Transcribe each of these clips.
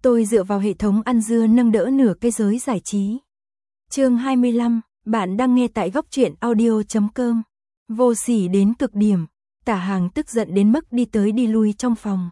Tôi dựa vào hệ thống ăn dưa nâng đỡ nửa cái giới giải trí. Chương 25, bạn đang nghe tại góc truyện audio.com. Vô sỉ đến cực điểm, Tả Hàng tức giận đến mức đi tới đi lui trong phòng.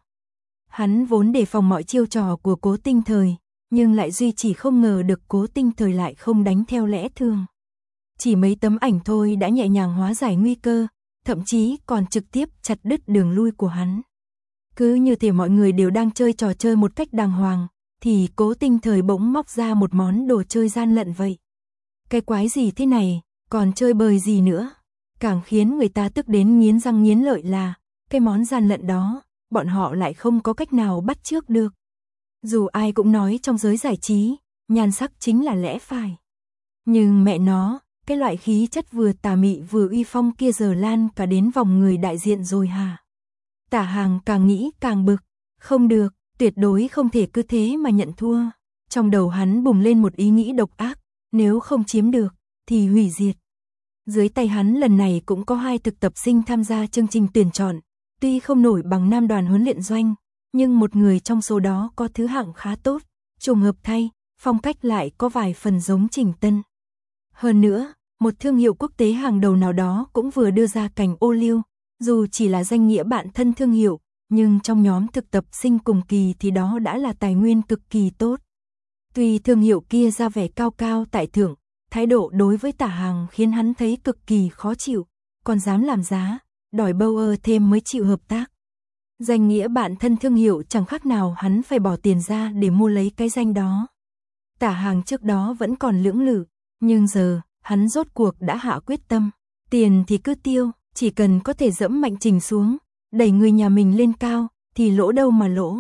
Hắn vốn đề phòng mọi chiêu trò của Cố Tinh Thời, nhưng lại duy chỉ không ngờ được Cố Tinh Thời lại không đánh theo lẽ thường. Chỉ mấy tấm ảnh thôi đã nhẹ nhàng hóa giải nguy cơ, thậm chí còn trực tiếp chặt đứt đường lui của hắn. Cứ như thể mọi người đều đang chơi trò chơi một cách đàng hoàng, thì Cố Tinh Thời bỗng móc ra một món đồ chơi gian lận vậy. Cái quái gì thế này, còn chơi bời gì nữa? Càng khiến người ta tức đến nghiến răng nghiến lợi là, cái món gian lận đó, bọn họ lại không có cách nào bắt chước được. Dù ai cũng nói trong giới giải trí, nhan sắc chính là lẽ phải. Nhưng mẹ nó, cái loại khí chất vừa tà mị vừa uy phong kia giờ lan cả đến vòng người đại diện rồi hả? Tả Hàng càng nghĩ càng bực, không được, tuyệt đối không thể cứ thế mà nhận thua. Trong đầu hắn bùng lên một ý nghĩ độc ác, nếu không chiếm được, thì hủy diệt. Dưới tay hắn lần này cũng có 2 thực tập sinh tham gia chương trình tuyển chọn, tuy không nổi bằng nam đoàn huấn luyện doanh, nhưng một người trong số đó có thứ hạng khá tốt, trùng hợp thay, phong cách lại có vài phần giống Trình Tân. Hơn nữa, một thương hiệu quốc tế hàng đầu nào đó cũng vừa đưa ra cành ô liu, dù chỉ là danh nghĩa bạn thân thương hiệu, nhưng trong nhóm thực tập sinh cùng kỳ thì đó đã là tài nguyên cực kỳ tốt. Tuy thương hiệu kia ra vẻ cao cao tại thượng, thái độ đối với Tả Hàng khiến hắn thấy cực kỳ khó chịu, còn dám làm giá, đòi bâu thêm mới chịu hợp tác. Danh nghĩa bạn thân thương hiệu chẳng khác nào hắn phải bỏ tiền ra để mua lấy cái danh đó. Tả Hàng trước đó vẫn còn lưỡng lự, nhưng giờ, hắn rốt cuộc đã hạ quyết tâm. Tiền thì cứ tiêu, chỉ cần có thể dẫm Mạnh Trình xuống, đẩy người nhà mình lên cao, thì lỗ đâu mà lỗ.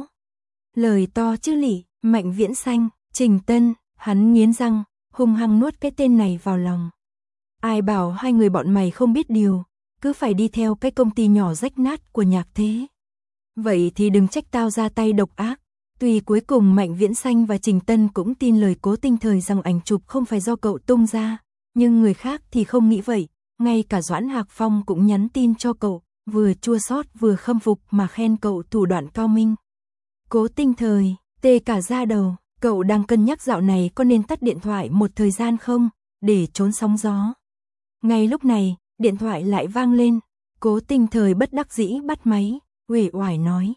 Lời to chứ lị, Mạnh Viễn Xanh, Trình Tân, hắn nghiến răng, hung hăng nuốt cái tên này vào lòng. Ai bảo hai người bọn mày không biết điều, cứ phải đi theo cái công ty nhỏ rách nát của Nhạc Thế. Vậy thì đừng trách tao ra tay độc ác. Tuy cuối cùng Mạnh Viễn Xanh và Trình Tân cũng tin lời Cố Tinh Thời rằng ảnh chụp không phải do cậu tung ra, nhưng người khác thì không nghĩ vậy. Ngay cả Doãn Hạc Phong cũng nhắn tin cho cậu, vừa chua xót vừa khâm phục mà khen cậu thủ đoạn cao minh. Cố Tinh Thời, tê cả da đầu, cậu đang cân nhắc dạo này có nên tắt điện thoại một thời gian không, để trốn sóng gió. Ngay lúc này, điện thoại lại vang lên, Cố Tinh Thời bất đắc dĩ bắt máy, uể oải nói.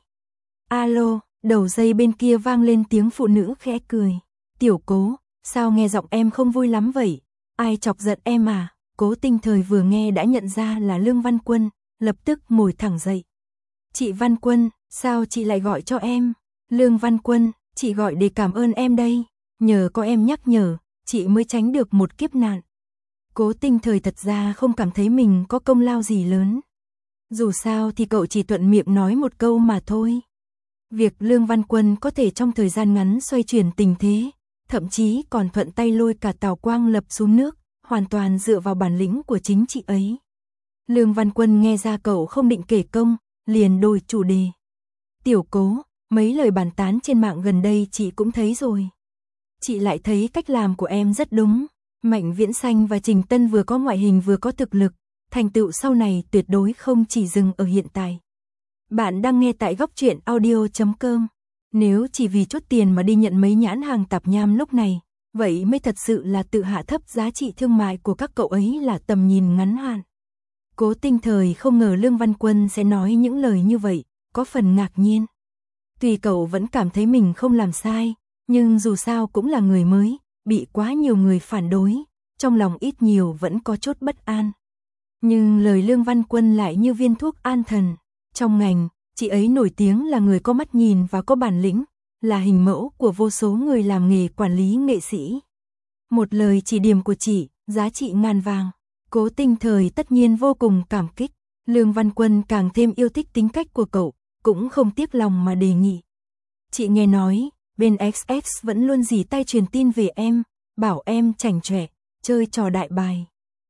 Alo, đầu dây bên kia vang lên tiếng phụ nữ khẽ cười. Tiểu Cố, sao nghe giọng em không vui lắm vậy? Ai chọc giận em à? Cố Tinh Thời vừa nghe đã nhận ra là Lương Văn Quân, lập tức ngồi thẳng dậy. Chị Văn Quân, sao chị lại gọi cho em? Lương Văn Quân, chị gọi để cảm ơn em đây. Nhờ có em nhắc nhở, chị mới tránh được một kiếp nạn. Cố Tinh Thời thật ra không cảm thấy mình có công lao gì lớn. Dù sao thì cậu chỉ thuận miệng nói một câu mà thôi. Việc Lương Văn Quân có thể trong thời gian ngắn xoay chuyển tình thế, thậm chí còn thuận tay lôi cả Tào Quang Lập xuống nước, hoàn toàn dựa vào bản lĩnh của chính chị ấy. Lương Văn Quân nghe ra cậu không định kể công, liền đổi chủ đề. Tiểu Cố, mấy lời bàn tán trên mạng gần đây chị cũng thấy rồi. Chị lại thấy cách làm của em rất đúng. Mạnh Viễn Xanh và Trình Tân vừa có ngoại hình vừa có thực lực, thành tựu sau này tuyệt đối không chỉ dừng ở hiện tại. Bạn đang nghe tại góc truyện audio.com. Nếu chỉ vì chút tiền mà đi nhận mấy nhãn hàng tạp nham lúc này, vậy mới thật sự là tự hạ thấp giá trị thương mại của các cậu ấy là tầm nhìn ngắn hạn. Cố Tinh Thời không ngờ Lương Văn Quân sẽ nói những lời như vậy, có phần ngạc nhiên. Tuy cậu vẫn cảm thấy mình không làm sai, nhưng dù sao cũng là người mới, bị quá nhiều người phản đối, trong lòng ít nhiều vẫn có chút bất an. Nhưng lời Lương Văn Quân lại như viên thuốc an thần. Trong ngành, chị ấy nổi tiếng là người có mắt nhìn và có bản lĩnh, là hình mẫu của vô số người làm nghề quản lý nghệ sĩ. Một lời chỉ điểm của chị, giá trị ngàn vàng. Cố Tinh Thời tất nhiên vô cùng cảm kích. Lương Văn Quân càng thêm yêu thích tính cách của cậu, cũng không tiếc lòng mà đề nghị. Chị nghe nói, bên XX vẫn luôn dỉ tay truyền tin về em, bảo em chảnh chọe, chơi trò đại bài.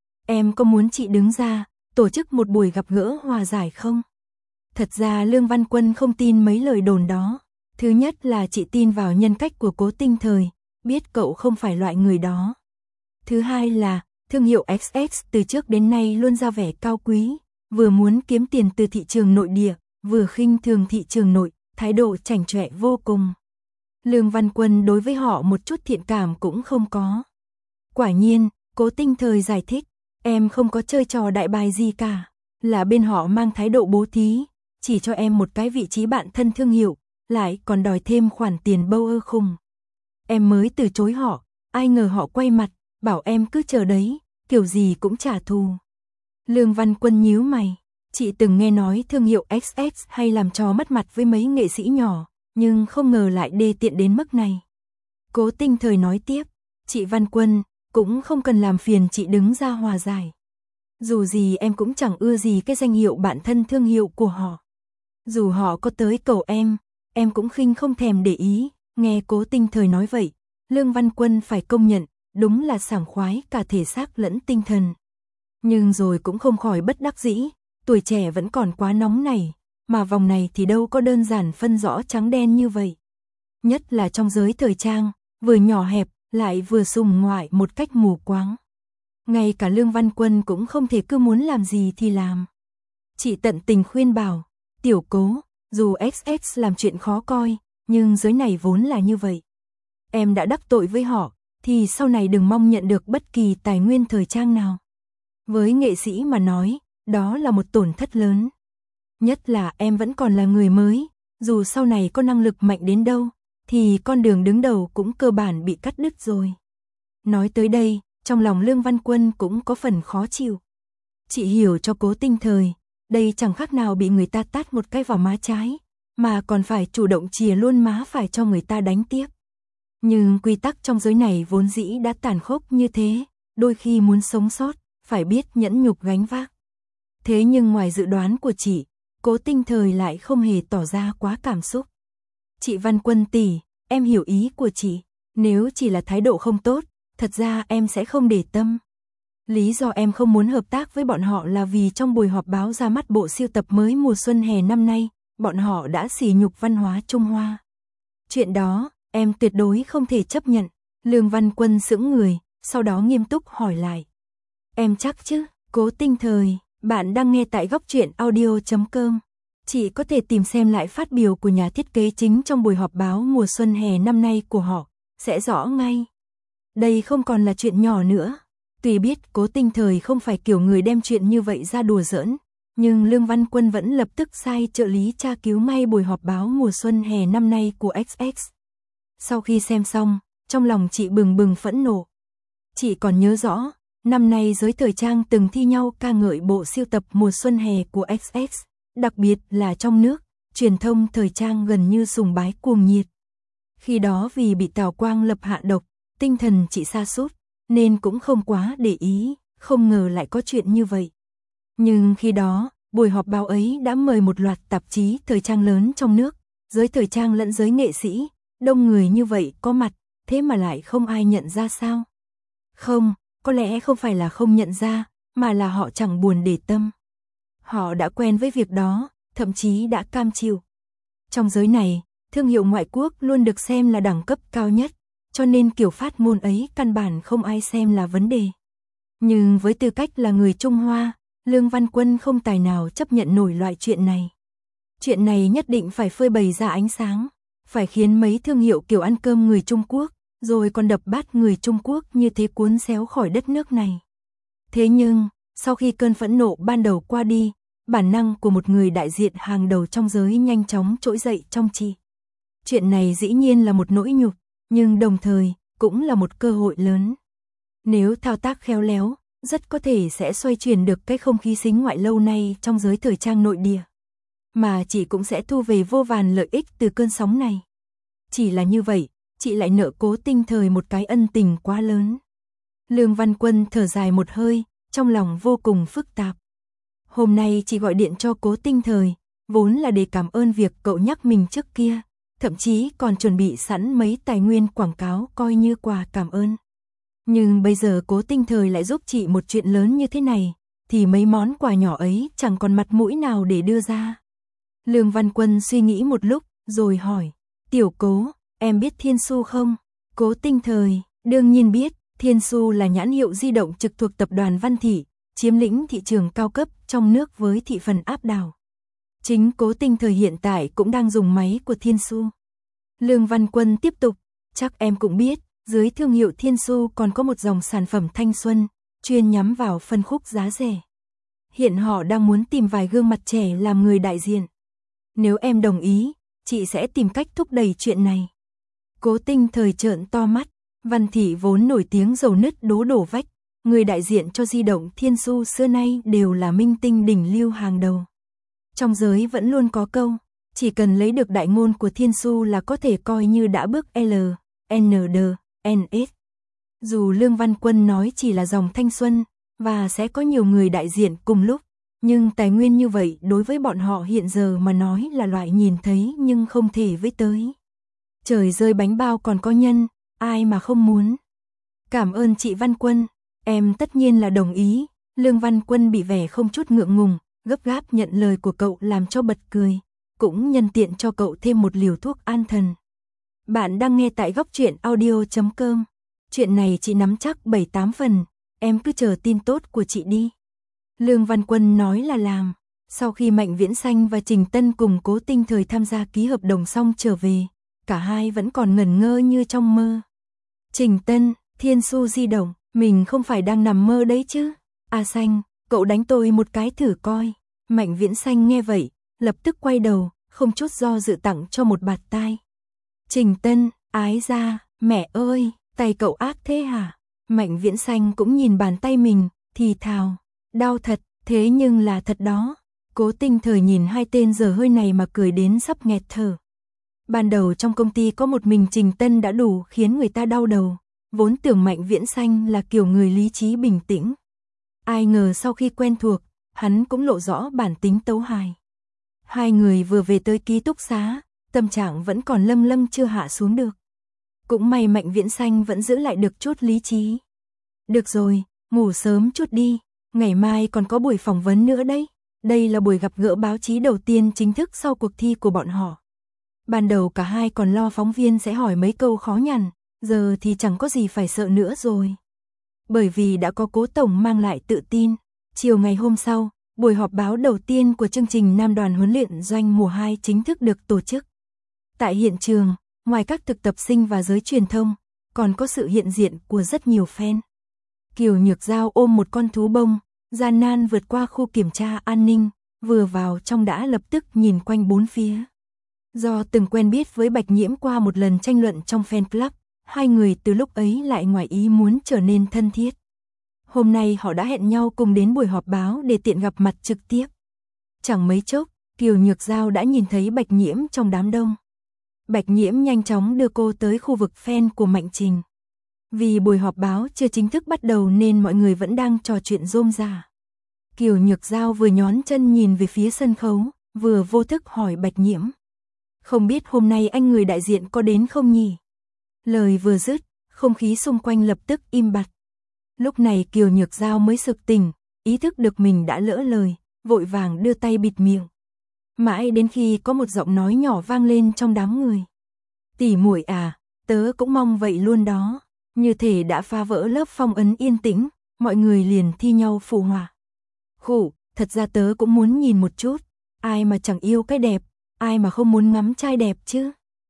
Em có muốn chị đứng ra, tổ chức một buổi gặp gỡ hòa giải không? Thật ra Lương Văn Quân không tin mấy lời đồn đó. Thứ nhất là chị tin vào nhân cách của Cố Tinh Thời, biết cậu không phải loại người đó. Thứ hai là, thương hiệu XX từ trước đến nay luôn ra vẻ cao quý, vừa muốn kiếm tiền từ thị trường nội địa, vừa khinh thường thị trường nội, thái độ chảnh chọe vô cùng. Lương Văn Quân đối với họ một chút thiện cảm cũng không có. Quả nhiên, Cố Tinh Thời giải thích, em không có chơi trò đại bài gì cả, là bên họ mang thái độ bố thí, chỉ cho em một cái vị trí bạn thân thương hiệu, lại còn đòi thêm khoản tiền bâu ơ khùng. Em mới từ chối họ, ai ngờ họ quay mặt, bảo em cứ chờ đấy, kiểu gì cũng trả thù. Lương Văn Quân nhíu mày, chị từng nghe nói thương hiệu XX hay làm trò mất mặt với mấy nghệ sĩ nhỏ, nhưng không ngờ lại đê tiện đến mức này. Cố Tinh Thời nói tiếp, chị Văn Quân, cũng không cần làm phiền chị đứng ra hòa giải. Dù gì em cũng chẳng ưa gì cái danh hiệu bạn thân thương hiệu của họ. Dù họ có tới cầu em cũng khinh không thèm để ý. Nghe Cố Tinh Thời nói vậy, Lương Văn Quân phải công nhận, đúng là sảng khoái cả thể xác lẫn tinh thần. Nhưng rồi cũng không khỏi bất đắc dĩ, tuổi trẻ vẫn còn quá nóng nảy, mà vòng này thì đâu có đơn giản phân rõ trắng đen như vậy. Nhất là trong giới thời trang, vừa nhỏ hẹp, lại vừa sùng ngoại một cách mù quáng. Ngay cả Lương Văn Quân cũng không thể cứ muốn làm gì thì làm. Chị tận tình khuyên bảo, tiểu Cố, dù XX làm chuyện khó coi, nhưng giới này vốn là như vậy. Em đã đắc tội với họ, thì sau này đừng mong nhận được bất kỳ tài nguyên thời trang nào. Với nghệ sĩ mà nói, đó là một tổn thất lớn. Nhất là em vẫn còn là người mới, dù sau này có năng lực mạnh đến đâu, thì con đường đứng đầu cũng cơ bản bị cắt đứt rồi. Nói tới đây, trong lòng Lương Văn Quân cũng có phần khó chịu. Chị hiểu cho Cố Tinh Thời, đây chẳng khác nào bị người ta tát một cái vào má trái, mà còn phải chủ động chìa luôn má phải cho người ta đánh tiếp. Nhưng quy tắc trong giới này vốn dĩ đã tàn khốc như thế, đôi khi muốn sống sót, phải biết nhẫn nhục gánh vác. Thế nhưng ngoài dự đoán của chị, Cố Tinh Thời lại không hề tỏ ra quá cảm xúc. Chị Văn Quân tỷ, em hiểu ý của chị, nếu chỉ là thái độ không tốt, thật ra em sẽ không để tâm. Lý do em không muốn hợp tác với bọn họ là vì trong buổi họp báo ra mắt bộ sưu tập mới mùa xuân hè năm nay, bọn họ đã sỉ nhục văn hóa Trung Hoa. Chuyện đó, em tuyệt đối không thể chấp nhận. Lương Văn Quân sững người, sau đó nghiêm túc hỏi lại. Em chắc chứ? Cố Tinh Thời, bạn đang nghe tại góc truyện audio.com. Chị có thể tìm xem lại phát biểu của nhà thiết kế chính trong buổi họp báo mùa xuân hè năm nay của họ, sẽ rõ ngay. Đây không còn là chuyện nhỏ nữa. Tuy biết Cố Tinh Thời không phải kiểu người đem chuyện như vậy ra đùa giỡn, nhưng Lương Văn Quân vẫn lập tức sai trợ lý tra cứu ngay buổi họp báo mùa xuân hè năm nay của XX. Sau khi xem xong, trong lòng chị bừng bừng phẫn nộ. Chị còn nhớ rõ, năm nay giới thời trang từng thi nhau ca ngợi bộ sưu tập mùa xuân hè của XX, đặc biệt là trong nước, truyền thông thời trang gần như sùng bái cuồng nhiệt. Khi đó vì bị Tào Quang Lập hạ độc, tinh thần chị sa sút, nên cũng không quá để ý, không ngờ lại có chuyện như vậy. Nhưng khi đó, buổi họp báo ấy đã mời một loạt tạp chí thời trang lớn trong nước, giới thời trang lẫn giới nghệ sĩ, đông người như vậy có mặt, thế mà lại không ai nhận ra sao? Không, có lẽ không phải là không nhận ra, mà là họ chẳng buồn để tâm. Họ đã quen với việc đó, thậm chí đã cam chịu. Trong giới này, thương hiệu ngoại quốc luôn được xem là đẳng cấp cao nhất, cho nên kiểu phát ngôn ấy căn bản không ai xem là vấn đề. Nhưng với tư cách là người Trung Hoa, Lương Văn Quân không tài nào chấp nhận nổi loại chuyện này. Chuyện này nhất định phải phơi bày ra ánh sáng, phải khiến mấy thương hiệu kiểu ăn cơm người Trung Quốc, rồi còn đập bát người Trung Quốc như thế cuốn xéo khỏi đất nước này. Thế nhưng, sau khi cơn phẫn nộ ban đầu qua đi, bản năng của một người đại diện hàng đầu trong giới nhanh chóng trỗi dậy trong chị. Chuyện này dĩ nhiên là một nỗi nhục, nhưng đồng thời cũng là một cơ hội lớn. Nếu thao tác khéo léo, rất có thể sẽ xoay chuyển được cái không khí sính ngoại lâu nay trong giới thời trang nội địa. Mà chị cũng sẽ thu về vô vàn lợi ích từ cơn sóng này. Chỉ là như vậy, chị lại nợ Cố Tinh Thời một cái ân tình quá lớn. Lương Văn Quân thở dài một hơi, trong lòng vô cùng phức tạp. Hôm nay chị gọi điện cho Cố Tinh Thời, vốn là để cảm ơn việc cậu nhắc mình trước kia, thậm chí còn chuẩn bị sẵn mấy tài nguyên quảng cáo coi như quà cảm ơn. Nhưng bây giờ Cố Tinh Thời lại giúp chị một chuyện lớn như thế này, thì mấy món quà nhỏ ấy chẳng còn mặt mũi nào để đưa ra. Lương Văn Quân suy nghĩ một lúc, rồi hỏi, tiểu Cố, em biết Thiên Su không? Cố Tinh Thời, đương nhiên biết, Thiên Su là nhãn hiệu di động trực thuộc tập đoàn Văn Thị, chiếm lĩnh thị trường cao cấp trong nước với thị phần áp đảo. Chính Cố Tinh Thời hiện tại cũng đang dùng máy của Thiên Su. Lương Văn Quân tiếp tục, chắc em cũng biết, dưới thương hiệu Thiên Xu còn có một dòng sản phẩm thanh xuân, chuyên nhắm vào phân khúc giá rẻ. Hiện họ đang muốn tìm vài gương mặt trẻ làm người đại diện. Nếu em đồng ý, chị sẽ tìm cách thúc đẩy chuyện này. Cố Tinh Thời trợn to mắt, Văn Thị vốn nổi tiếng dầu nứt đổ vách, người đại diện cho di động Thiên Xu xưa nay đều là minh tinh đỉnh lưu hàng đầu. Trong giới vẫn luôn có câu, chỉ cần lấy được đại ngôn của Thiên Xu là có thể coi như đã bước L, N, D, N, S. Dù Lương Văn Quân nói chỉ là dòng thanh xuân, và sẽ có nhiều người đại diện cùng lúc, nhưng tài nguyên như vậy đối với bọn họ hiện giờ mà nói là loại nhìn thấy nhưng không thể với tới. Trời rơi bánh bao còn có nhân, ai mà không muốn. Cảm ơn chị Văn Quân, em tất nhiên là đồng ý. Lương Văn Quân bị vẻ không chút ngượng ngùng, gấp gáp nhận lời của cậu làm cho bật cười, cũng nhân tiện cho cậu thêm một liều thuốc an thần. Bạn đang nghe tại góc truyện audio.com. Chuyện này chị nắm chắc 7-8 phần, em cứ chờ tin tốt của chị đi. Lương Văn Quân nói là làm. Sau khi Mạnh Viễn Xanh và Trình Tân cùng Cố Tinh Thời tham gia ký hợp đồng xong trở về, cả hai vẫn còn ngẩn ngơ như trong mơ. Trình Tân, Thiên Xu di động, mình không phải đang nằm mơ đấy chứ? À Xanh, cậu đánh tôi một cái thử coi. Mạnh Viễn Xanh nghe vậy, lập tức quay đầu, không chút do dự tặng cho một bạt tai. Trình Tân, ái ra, mẹ ơi, tay cậu ác thế hả? Mạnh Viễn Xanh cũng nhìn bàn tay mình, thì thào, đau thật, thế nhưng là thật đó. Cố Tinh Thời nhìn hai tên dở hơi này mà cười đến sắp nghẹt thở. Ban đầu trong công ty có một mình Trình Tân đã đủ khiến người ta đau đầu, vốn tưởng Mạnh Viễn Xanh là kiểu người lý trí bình tĩnh. Ai ngờ sau khi quen thuộc, hắn cũng lộ rõ bản tính tấu hài. Hai người vừa về tới ký túc xá, tâm trạng vẫn còn lâng chưa hạ xuống được. Cũng may Mạnh Viễn Xanh vẫn giữ lại được chút lý trí. Được rồi, ngủ sớm chút đi, ngày mai còn có buổi phỏng vấn nữa đấy. Đây là buổi gặp gỡ báo chí đầu tiên chính thức sau cuộc thi của bọn họ. Ban đầu cả hai còn lo phóng viên sẽ hỏi mấy câu khó nhằn, giờ thì chẳng có gì phải sợ nữa rồi. Bởi vì đã có Cố Tổng mang lại tự tin. Chiều ngày hôm sau, buổi họp báo đầu tiên của chương trình Nam đoàn huấn luyện doanh mùa 2 chính thức được tổ chức. Tại hiện trường, ngoài các thực tập sinh và giới truyền thông, còn có sự hiện diện của rất nhiều fan. Kiều Nhược Giao ôm một con thú bông, gian nan vượt qua khu kiểm tra an ninh, vừa vào trong đã lập tức nhìn quanh bốn phía. Do từng quen biết với Bạch Nhiễm qua một lần tranh luận trong fan club, hai người từ lúc ấy lại ngoài ý muốn trở nên thân thiết. Hôm nay họ đã hẹn nhau cùng đến buổi họp báo để tiện gặp mặt trực tiếp. Chẳng mấy chốc, Kiều Nhược Giao đã nhìn thấy Bạch Nhiễm trong đám đông. Bạch Nhiễm nhanh chóng đưa cô tới khu vực fan của Mạnh Trình. Vì buổi họp báo chưa chính thức bắt đầu nên mọi người vẫn đang trò chuyện rôm rả. Kiều Nhược Giao vừa nhón chân nhìn về phía sân khấu, vừa vô thức hỏi Bạch Nhiễm. Không biết hôm nay anh người đại diện có đến không nhỉ? Lời vừa dứt, không khí xung quanh lập tức im bặt. Lúc này Kiều Nhược Giao mới sực tỉnh, ý thức được mình đã lỡ lời, vội vàng đưa tay bịt miệng. Mãi đến khi có một giọng nói nhỏ vang lên trong đám người. Tỷ muội à, tớ cũng mong vậy luôn đó. Như thể đã phá vỡ lớp phong ấn yên tĩnh, mọi người liền thi nhau phụ họa. Khụ, thật ra tớ cũng muốn nhìn một chút, ai mà chẳng yêu cái đẹp, ai mà không muốn ngắm trai đẹp chứ.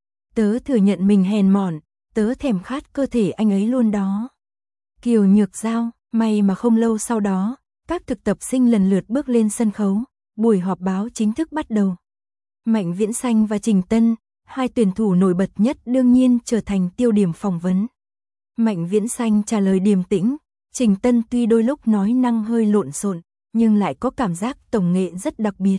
Tớ thừa nhận mình hèn mọn, tớ thèm khát cơ thể anh ấy luôn đó. Kiều Nhược Giao, may mà không lâu sau đó, các thực tập sinh lần lượt bước lên sân khấu, buổi họp báo chính thức bắt đầu. Mạnh Viễn Xanh và Trình Tân, hai tuyển thủ nổi bật nhất đương nhiên trở thành tiêu điểm phỏng vấn. Mạnh Viễn Xanh trả lời điềm tĩnh, Trình Tân tuy đôi lúc nói năng hơi lộn xộn, nhưng lại có cảm giác tổng nghệ rất đặc biệt.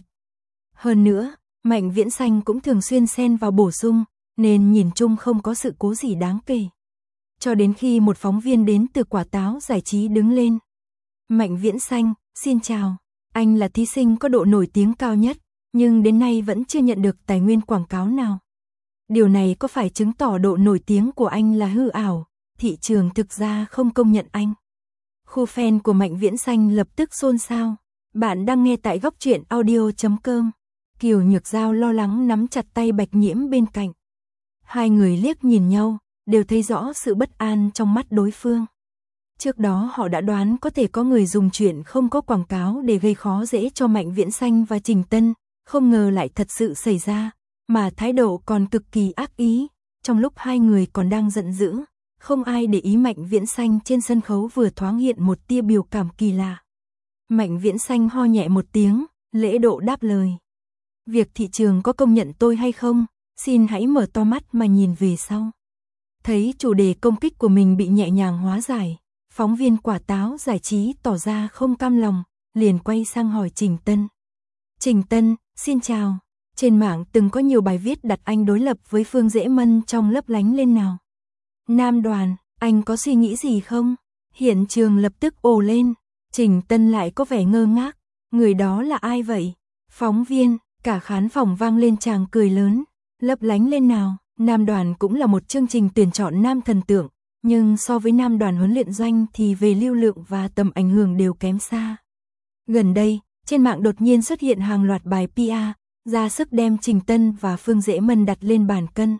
Hơn nữa, Mạnh Viễn Xanh cũng thường xuyên xen vào bổ sung, nên nhìn chung không có sự cố gì đáng kể. Cho đến khi một phóng viên đến từ Quả Táo Giải trí đứng lên. Mạnh Viễn Xanh, xin chào, anh là thí sinh có độ nổi tiếng cao nhất, nhưng đến nay vẫn chưa nhận được tài nguyên quảng cáo nào. Điều này có phải chứng tỏ độ nổi tiếng của anh là hư ảo, thị trường thực ra không công nhận anh? Khu fan của Mạnh Viễn Xanh lập tức xôn xao. Bạn đang nghe tại góc truyện audio.com. Kiều Nhược Giao lo lắng nắm chặt tay Bạch Nhiễm bên cạnh. Hai người liếc nhìn nhau, đều thấy rõ sự bất an trong mắt đối phương. Trước đó họ đã đoán có thể có người dùng chuyện không có quảng cáo để gây khó dễ cho Mạnh Viễn Xanh và Trình Tân, không ngờ lại thật sự xảy ra, mà thái độ còn cực kỳ ác ý, trong lúc hai người còn đang giận dữ, không ai để ý Mạnh Viễn Xanh trên sân khấu vừa thoáng hiện một tia biểu cảm kỳ lạ. Mạnh Viễn Xanh ho nhẹ một tiếng, lễ độ đáp lời. Việc thị trường có công nhận tôi hay không, xin hãy mở to mắt mà nhìn về sau. Thấy chủ đề công kích của mình bị nhẹ nhàng hóa giải, phóng viên Quả Táo Giải Trí tỏ ra không cam lòng, liền quay sang hỏi Trình Tân. Trình Tân, xin chào. Trên mạng từng có nhiều bài viết đặt anh đối lập với Phương Dễ Mân trong Lấp Lánh lên nào. Nam Đoàn, anh có suy nghĩ gì không? Hiện trường lập tức ồ lên. Trình Tân lại có vẻ ngơ ngác. Người đó là ai vậy? Phóng viên, cả khán phòng vang lên tràng cười lớn. Lấp Lánh lên nào. Nam Đoàn cũng là một chương trình tuyển chọn nam thần tượng, nhưng so với Nam Đoàn Huấn Luyện Doanh thì về lưu lượng và tầm ảnh hưởng đều kém xa. Gần đây, trên mạng đột nhiên xuất hiện hàng loạt bài PR, ra sức đem Trình Tân và Phương Dễ Mân đặt lên bàn cân.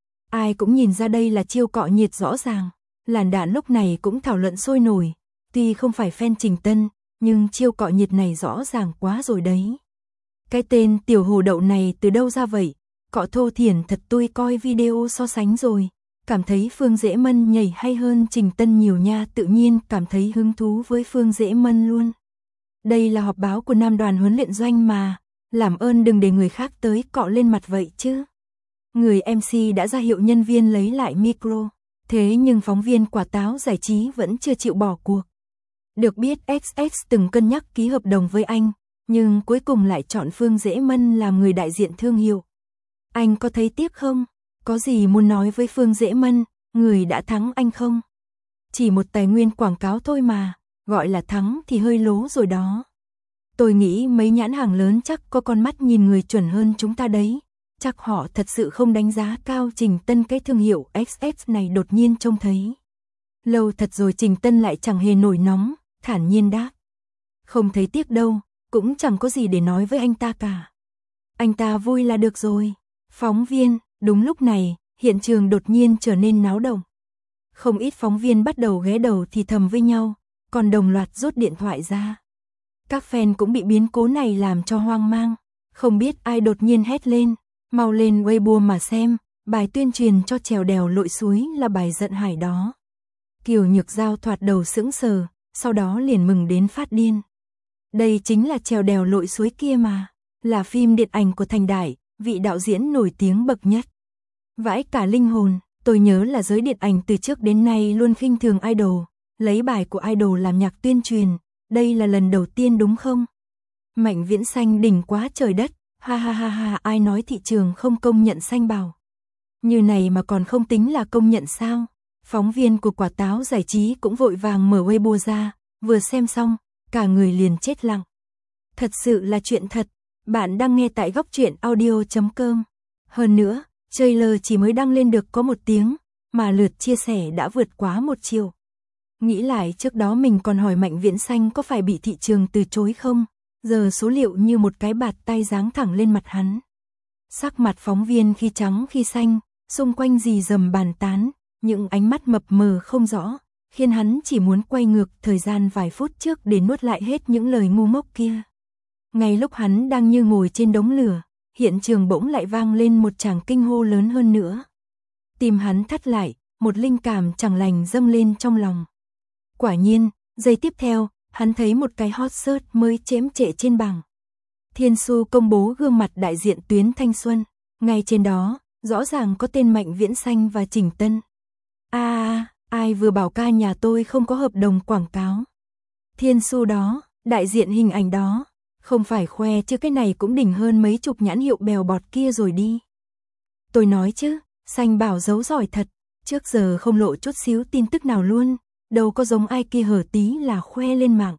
Ai cũng nhìn ra đây là chiêu cọ nhiệt rõ ràng. Làn đạn lúc này cũng thảo luận sôi nổi. Tuy không phải fan Trình Tân, nhưng chiêu cọ nhiệt này rõ ràng quá rồi đấy. Cái tên tiểu hồ đậu này từ đâu ra vậy? Cọ thô thiển thật, tôi coi video so sánh rồi. Cảm thấy Phương Dễ Mân nhảy hay hơn Trình Tân nhiều nha, tự nhiên cảm thấy hứng thú với Phương Dễ Mân luôn. Đây là họp báo của Nam Đoàn Huấn Luyện Doanh mà. Làm ơn đừng để người khác tới cọ lên mặt vậy chứ. Người MC đã ra hiệu nhân viên lấy lại micro. Thế nhưng phóng viên Quả Táo Giải Trí vẫn chưa chịu bỏ cuộc. Được biết XX từng cân nhắc ký hợp đồng với anh, nhưng cuối cùng lại chọn Phương Dễ Mân làm người đại diện thương hiệu. Anh có thấy tiếc không? Có gì muốn nói với Phương Dễ Mân, người đã thắng anh không? Chỉ một tài nguyên quảng cáo thôi mà, gọi là thắng thì hơi lố rồi đó. Tôi nghĩ mấy nhãn hàng lớn chắc có con mắt nhìn người chuẩn hơn chúng ta đấy. Chắc họ thật sự không đánh giá cao Trình Tân, cái thương hiệu XX này đột nhiên trông thấy. Lâu thật rồi Trình Tân lại chẳng hề nổi nóng, thản nhiên đáp. Không thấy tiếc đâu, cũng chẳng có gì để nói với anh ta cả. Anh ta vui là được rồi. Phóng viên, đúng lúc này, hiện trường đột nhiên trở nên náo động. Không ít phóng viên bắt đầu ghé đầu thì thầm với nhau, còn đồng loạt rút điện thoại ra. Các fan cũng bị biến cố này làm cho hoang mang, không biết ai đột nhiên hét lên, mau lên Weibo mà xem, bài tuyên truyền cho Trèo Đèo Lội Suối là bài giận hải đó. Kiều Nhược Giao thoạt đầu sững sờ, sau đó liền mừng đến phát điên. Đây chính là Trèo Đèo Lội Suối kia mà, là phim điện ảnh của Thành Đại, vị đạo diễn nổi tiếng bậc nhất. Vãi cả linh hồn, tôi nhớ là giới điện ảnh từ trước đến nay luôn khinh thường idol, lấy bài của idol làm nhạc tuyên truyền, đây là lần đầu tiên đúng không? Mạnh Viễn Xanh đỉnh quá trời đất, ha ha ha ha, ai nói thị trường không công nhận Xanh bảo. Như này mà còn không tính là công nhận sao? Phóng viên của Quả Táo Giải Trí cũng vội vàng mở Weibo ra, vừa xem xong, cả người liền chết lặng. Thật sự là chuyện thật, bạn đang nghe tại góc truyện audio.com. Hơn nữa, trailer chỉ mới đăng lên được có 1 tiếng, mà lượt chia sẻ đã vượt quá 1 triệu. Nghĩ lại trước đó mình còn hỏi Mạnh Viễn Xanh có phải bị thị trường từ chối không, giờ số liệu như một cái bạt tay giáng thẳng lên mặt hắn. Sắc mặt phóng viên khi trắng khi xanh, xung quanh rì rầm bàn tán, những ánh mắt mập mờ không rõ, khiến hắn chỉ muốn quay ngược thời gian vài phút trước để nuốt lại hết những lời ngu ngốc kia. Ngay lúc hắn đang như ngồi trên đống lửa, hiện trường bỗng lại vang lên một tràng kinh hô lớn hơn nữa. Tim hắn thắt lại, một linh cảm chẳng lành dâng lên trong lòng. Quả nhiên, giây tiếp theo, hắn thấy một cái hot search mới chễm trệ trên bảng. Thiên Xu công bố gương mặt đại diện tuyến thanh xuân, ngay trên đó, rõ ràng có tên Mạnh Viễn Xanh và Trình Tân. Ai vừa bảo ca nhà tôi không có hợp đồng quảng cáo. Thiên Xu đó, đại diện hình ảnh đó, không phải khoe chứ cái này cũng đỉnh hơn mấy chục nhãn hiệu bèo bọt kia rồi đi. Tôi nói chứ, Xanh bảo giấu giỏi thật, trước giờ không lộ chút xíu tin tức nào luôn, đâu có giống ai kia hở tí là khoe lên mạng,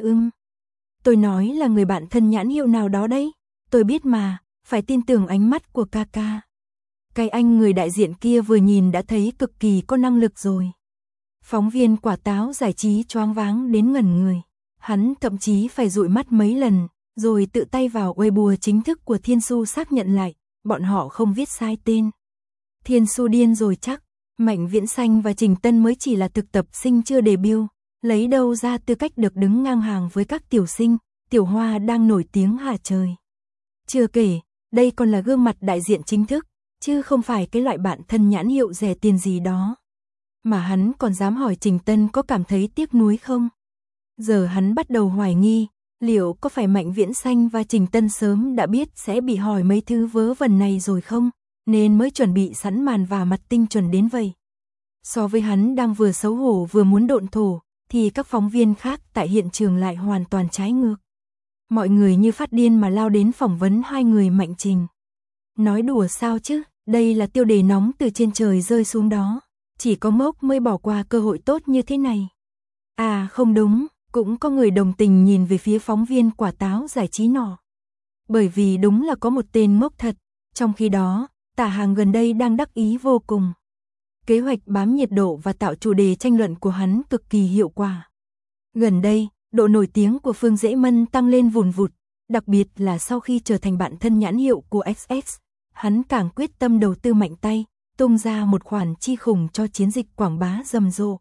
Tôi nói là người bạn thân nhãn hiệu nào đó đấy, tôi biết mà, phải tin tưởng ánh mắt của ca ca. Cái anh người đại diện kia vừa nhìn đã thấy cực kỳ có năng lực rồi. Phóng viên Quả Táo Giải Trí choáng váng đến ngẩn người. Hắn thậm chí phải dụi mắt mấy lần, rồi tự tay vào Weibo chính thức của Thiên Xu xác nhận lại, bọn họ không viết sai tên. Thiên Xu điên rồi chắc, Mạnh Viễn Xanh và Trình Tân mới chỉ là thực tập sinh chưa debut, lấy đâu ra tư cách được đứng ngang hàng với các tiểu sinh, tiểu hoa đang nổi tiếng hả trời. Chưa kể, đây còn là gương mặt đại diện chính thức, chứ không phải cái loại bạn thân nhãn hiệu rẻ tiền gì đó. Mà hắn còn dám hỏi Trình Tân có cảm thấy tiếc nuối không? Giờ hắn bắt đầu hoài nghi, liệu có phải Mạnh Viễn Xanh và Trình Tân sớm đã biết sẽ bị hỏi mấy thứ vớ vẩn này rồi không, nên mới chuẩn bị sẵn màn và mặt tinh chuẩn đến vậy. So với hắn đang vừa xấu hổ vừa muốn độn thổ, thì các phóng viên khác tại hiện trường lại hoàn toàn trái ngược. Mọi người như phát điên mà lao đến phỏng vấn hai người Mạnh Trình. Nói đùa sao chứ, đây là tiêu đề nóng từ trên trời rơi xuống đó. Chỉ có Mốc mới bỏ qua cơ hội tốt như thế này. À không đúng, cũng có người đồng tình nhìn về phía phóng viên quả táo giải trí nọ. Bởi vì đúng là có một tên Mốc thật, trong khi đó, Tả Hàng gần đây đang đắc ý vô cùng. Kế hoạch bám nhiệt độ và tạo chủ đề tranh luận của hắn cực kỳ hiệu quả. Gần đây, độ nổi tiếng của Phương Dễ Mân tăng lên vùn vụt, đặc biệt là sau khi trở thành bạn thân nhãn hiệu của XX, hắn càng quyết tâm đầu tư mạnh tay, tung ra một khoản chi khủng cho chiến dịch quảng bá rầm rộ.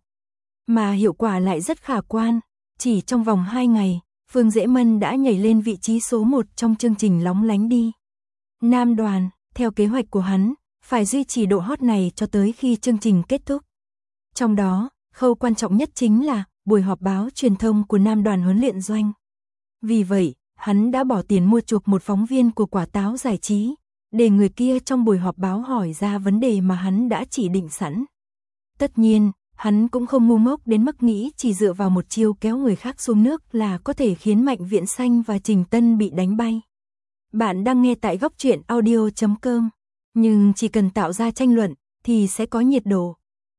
Mà hiệu quả lại rất khả quan, chỉ trong vòng 2 ngày, Phương Dễ Mân đã nhảy lên vị trí số 1 trong chương trình Lóng Lánh Đi. Nam Đoàn, theo kế hoạch của hắn, phải duy trì độ hot này cho tới khi chương trình kết thúc. Trong đó, khâu quan trọng nhất chính là buổi họp báo truyền thông của Nam Đoàn huấn luyện doanh. Vì vậy, hắn đã bỏ tiền mua chuộc một phóng viên của quả táo giải trí, để người kia trong buổi họp báo hỏi ra vấn đề mà hắn đã chỉ định sẵn. Tất nhiên, hắn cũng không ngu ngốc đến mức nghĩ chỉ dựa vào một chiêu kéo người khác xuống nước là có thể khiến Mạnh Viễn Xanh và Trình Tân bị đánh bay. Bạn đang nghe tại Góc Truyện Audio.com, nhưng chỉ cần tạo ra tranh luận thì sẽ có nhiệt độ.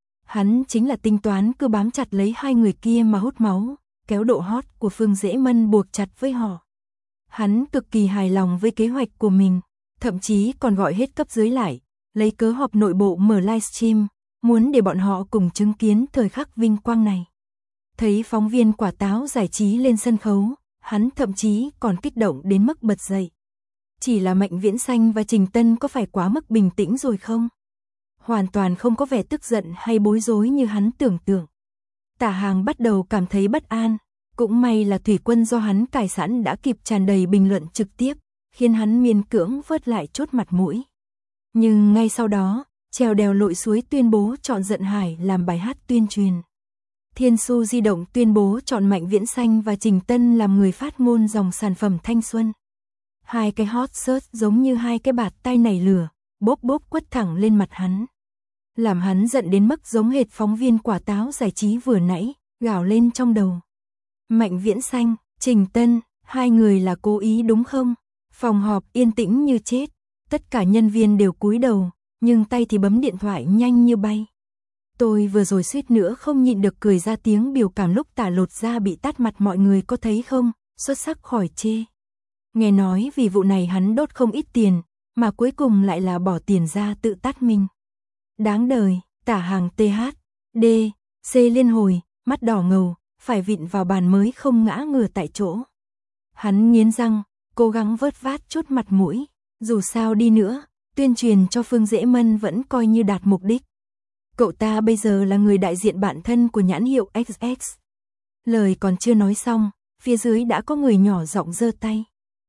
Hắn chính là tính toán cứ bám chặt lấy hai người kia mà hút máu, kéo độ hot của Phương Dễ Mân buộc chặt với họ. Hắn cực kỳ hài lòng với kế hoạch của mình, thậm chí còn gọi hết cấp dưới lại, lấy cớ họp nội bộ mở livestream, muốn để bọn họ cùng chứng kiến thời khắc vinh quang này. Thấy phóng viên quả táo giải trí lên sân khấu, hắn thậm chí còn kích động đến mức bật dậy. Chỉ là Mạnh Viễn Xanh và Trình Tân có phải quá mức bình tĩnh rồi không? Hoàn toàn không có vẻ tức giận hay bối rối như hắn tưởng tượng. Tả Hàng bắt đầu cảm thấy bất an, cũng may là thủy quân do hắn cài sẵn đã kịp tràn đầy bình luận trực tiếp, khiến hắn miễn cưỡng vớt lại chút mặt mũi. Nhưng ngay sau đó, trèo đèo lội suối tuyên bố chọn Giận Hải làm bài hát tuyên truyền. Thiên Su Di động tuyên bố chọn Mạnh Viễn Xanh và Trình Tân làm người phát ngôn dòng sản phẩm thanh xuân. Hai cái hot search giống như hai cái bạt tay nảy lửa, bốp bốp quất thẳng lên mặt hắn. Làm hắn giận đến mức giống hệt phóng viên quả táo giải trí vừa nãy, gào lên trong đầu. Mạnh Viễn Xanh, Trình Tân, hai người là cố ý đúng không? Phòng họp yên tĩnh như chết, tất cả nhân viên đều cúi đầu, nhưng tay thì bấm điện thoại nhanh như bay. Tôi vừa rồi suýt nữa không nhịn được cười ra tiếng biểu cảm lúc Tả lột da bị tát mặt, mọi người có thấy không, xuất sắc khỏi chê. Nghe nói vì vụ này hắn đốt không ít tiền, mà cuối cùng lại là bỏ tiền ra tự tát mình. Đáng đời, Tả Hàng THD, C liên hồi, mắt đỏ ngầu, phải vịn vào bàn mới không ngã ngửa tại chỗ. Hắn nghiến răng, cố gắng vớt vát chút mặt mũi, dù sao đi nữa, tuyên truyền cho Phương Dễ Mân vẫn coi như đạt mục đích. Cậu ta bây giờ là người đại diện bạn thân của nhãn hiệu XX. Lời còn chưa nói xong, phía dưới đã có người nhỏ giọng giơ tay.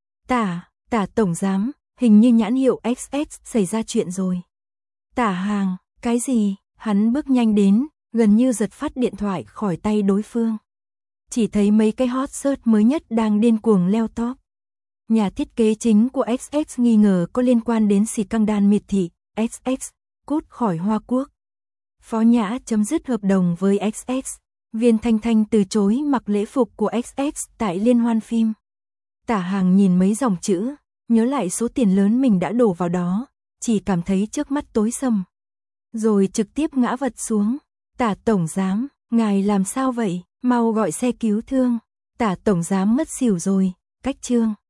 Tả tổng giám, hình như nhãn hiệu XX xảy ra chuyện rồi. Tả Hàng, cái gì? Hắn bước nhanh đến, gần như giật phát điện thoại khỏi tay đối phương. Chỉ thấy mấy cái hot search mới nhất đang điên cuồng leo top. Nhà thiết kế chính của XX nghi ngờ có liên quan đến xì căng đan miệt thị, XX, cút khỏi Hoa Quốc. Phó Nhã chấm dứt hợp đồng với XX. Viên Thanh Thanh từ chối mặc lễ phục của XX tại liên hoan phim. Tả Hàng nhìn mấy dòng chữ, nhớ lại số tiền lớn mình đã đổ vào đó, chỉ cảm thấy trước mắt tối sầm. Rồi trực tiếp ngã vật xuống. Tả tổng giám, ngài làm sao vậy? Mau gọi xe cứu thương. Tả tổng giám mất xỉu rồi, cách chương.